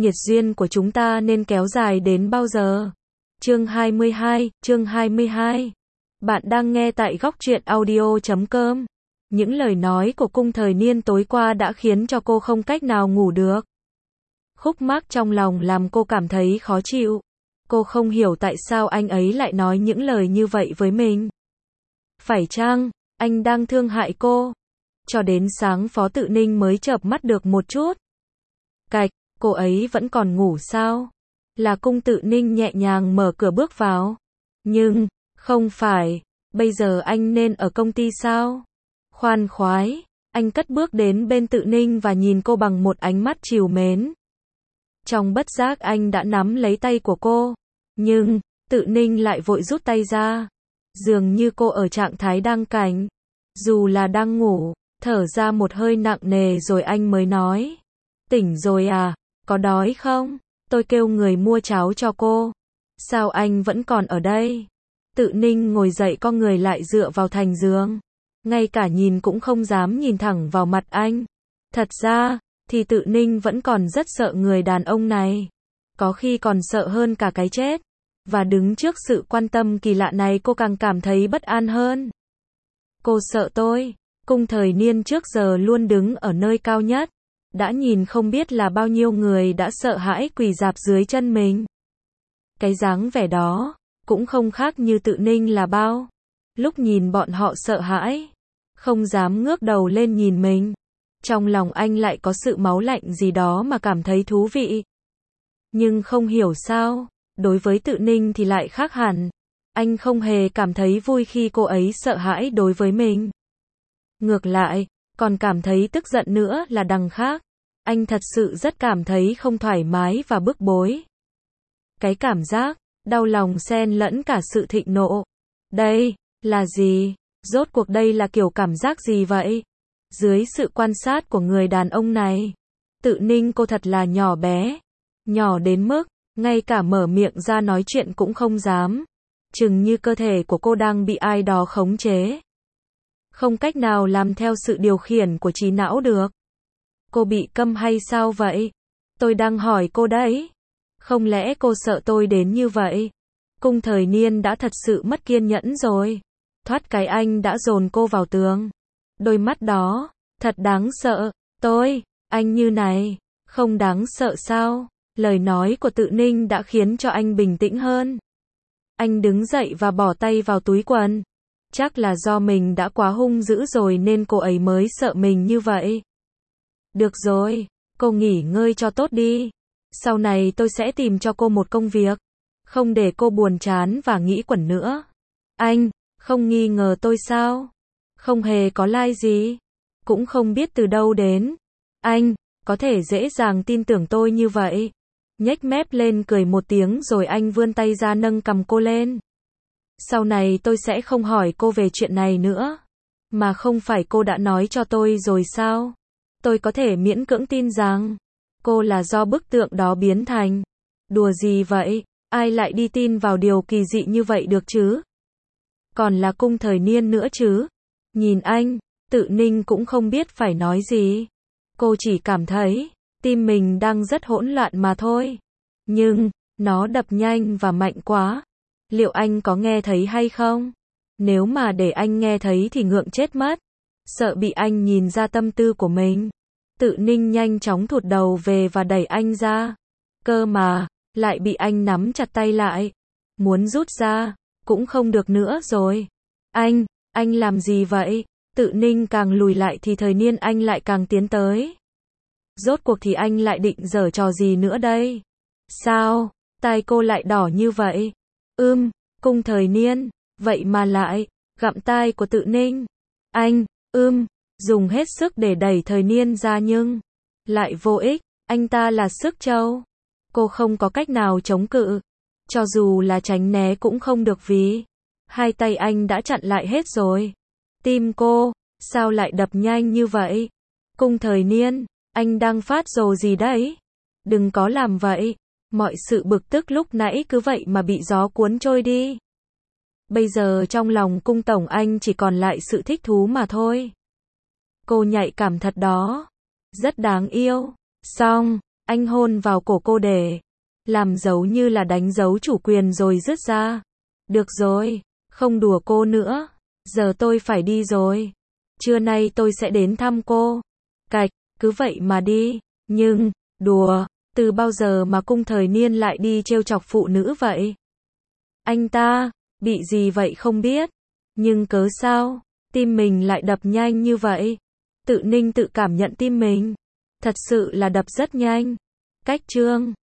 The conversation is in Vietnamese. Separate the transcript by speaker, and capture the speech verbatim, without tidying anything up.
Speaker 1: Nhiệt duyên của chúng ta nên kéo dài đến bao giờ? Chương hai mươi hai, chương hai mươi hai. Bạn đang nghe tại góc truyện audio chấm com. Những lời nói của Cung Thời Niên tối qua đã khiến cho cô không cách nào ngủ được. Khúc mắc trong lòng làm cô cảm thấy khó chịu. Cô không hiểu tại sao anh ấy lại nói những lời như vậy với mình. Phải chăng, anh đang thương hại cô? Cho đến sáng Phó Tự Ninh mới chợp mắt được một chút. Cạch, cô ấy vẫn còn ngủ sao? Là Cung Tự Ninh nhẹ nhàng mở cửa bước vào. Nhưng, không phải, bây giờ anh nên ở công ty sao? Khoan khoái, anh cất bước đến bên Tự Ninh và nhìn cô bằng một ánh mắt trìu mến. Trong bất giác anh đã nắm lấy tay của cô. Nhưng, Tự Ninh lại vội rút tay ra. Dường như cô ở trạng thái đang cảnh. Dù là đang ngủ, thở ra một hơi nặng nề rồi anh mới nói. Tỉnh rồi à, có đói không? Tôi kêu người mua cháo cho cô. Sao anh vẫn còn ở đây? Tự Ninh ngồi dậy co người lại dựa vào thành giường. Ngay cả nhìn cũng không dám nhìn thẳng vào mặt anh. Thật ra, thì Tự Ninh vẫn còn rất sợ người đàn ông này. Có khi còn sợ hơn cả cái chết. Và đứng trước sự quan tâm kỳ lạ này cô càng cảm thấy bất an hơn. Cô sợ tôi. Cung Thời Niên trước giờ luôn đứng ở nơi cao nhất. Đã nhìn không biết là bao nhiêu người đã sợ hãi quỳ rạp dưới chân mình. Cái dáng vẻ đó, cũng không khác như Tự Ninh là bao. Lúc nhìn bọn họ sợ hãi, không dám ngước đầu lên nhìn mình. Trong lòng anh lại có sự máu lạnh gì đó mà cảm thấy thú vị. Nhưng không hiểu sao, đối với Tự Ninh thì lại khác hẳn. Anh không hề cảm thấy vui khi cô ấy sợ hãi đối với mình. Ngược lại, còn cảm thấy tức giận nữa là đằng khác. Anh thật sự rất cảm thấy không thoải mái và bức bối. Cái cảm giác, đau lòng xen lẫn cả sự thịnh nộ. Đây, là gì? Rốt cuộc đây là kiểu cảm giác gì vậy? Dưới sự quan sát của người đàn ông này, Tự Ninh cô thật là nhỏ bé. Nhỏ đến mức, ngay cả mở miệng ra nói chuyện cũng không dám. Chừng như cơ thể của cô đang bị ai đó khống chế. Không cách nào làm theo sự điều khiển của trí não được. Cô bị câm hay sao vậy? Tôi đang hỏi cô đấy. Không lẽ cô sợ tôi đến như vậy? Cung Thời Niên đã thật sự mất kiên nhẫn rồi. Thoát cái anh đã dồn cô vào tường. Đôi mắt đó, thật đáng sợ. Tôi, anh như này, không đáng sợ sao? Lời nói của Tự Ninh đã khiến cho anh bình tĩnh hơn. Anh đứng dậy và bỏ tay vào túi quần. Chắc là do mình đã quá hung dữ rồi nên cô ấy mới sợ mình như vậy. Được rồi, cô nghỉ ngơi cho tốt đi. Sau này tôi sẽ tìm cho cô một công việc. Không để cô buồn chán và nghĩ quẩn nữa. Anh, không nghi ngờ tôi sao? Không hề có lai gì. Cũng không biết từ đâu đến. Anh, có thể dễ dàng tin tưởng tôi như vậy. Nhếch mép lên cười một tiếng rồi anh vươn tay ra nâng cằm cô lên. Sau này tôi sẽ không hỏi cô về chuyện này nữa. Mà không phải cô đã nói cho tôi rồi sao? Tôi có thể miễn cưỡng tin rằng cô là do bức tượng đó biến thành. Đùa gì vậy? Ai lại đi tin vào điều kỳ dị như vậy được chứ? Còn là Cung Thời Niên nữa chứ? Nhìn anh, Tự Ninh cũng không biết phải nói gì. Cô chỉ cảm thấy tim mình đang rất hỗn loạn mà thôi. Nhưng, nó đập nhanh và mạnh quá. Liệu anh có nghe thấy hay không? Nếu mà để anh nghe thấy thì ngượng chết mất. Sợ bị anh nhìn ra tâm tư của mình. Tự Ninh nhanh chóng thụt đầu về và đẩy anh ra. Cơ mà, lại bị anh nắm chặt tay lại. Muốn rút ra, cũng không được nữa rồi. Anh, anh làm gì vậy? Tự Ninh càng lùi lại thì Thời Niên anh lại càng tiến tới. Rốt cuộc thì anh lại định giở trò gì nữa đây? Sao? Tai cô lại đỏ như vậy? Ưm, Cung Thời Niên, vậy mà lại gặm tai của Tự Ninh. Anh, ưm, dùng hết sức để đẩy Thời Niên ra nhưng lại vô ích, anh ta là sức trâu. Cô không có cách nào chống cự, cho dù là tránh né cũng không được vì hai tay anh đã chặn lại hết rồi. Tim cô, sao lại đập nhanh như vậy? Cung Thời Niên, anh đang phát rồ gì đấy? Đừng có làm vậy. Mọi sự bực tức lúc nãy cứ vậy mà bị gió cuốn trôi đi. Bây giờ trong lòng Cung tổng anh chỉ còn lại sự thích thú mà thôi. Cô nhạy cảm thật đó. Rất đáng yêu. Xong, Anh hôn vào cổ cô để làm dấu như là đánh dấu chủ quyền rồi dứt ra. Được rồi, không đùa cô nữa. Giờ tôi phải đi rồi. Trưa nay tôi sẽ đến thăm cô. Cạch, cứ vậy mà đi. Nhưng, đùa, từ bao giờ mà cung thời niên lại đi trêu chọc phụ nữ vậy? Anh ta, bị gì vậy không biết. Nhưng cớ sao, tim mình lại đập nhanh như vậy? Tự Ninh tự cảm nhận tim mình. Thật sự là đập rất nhanh. Cách chương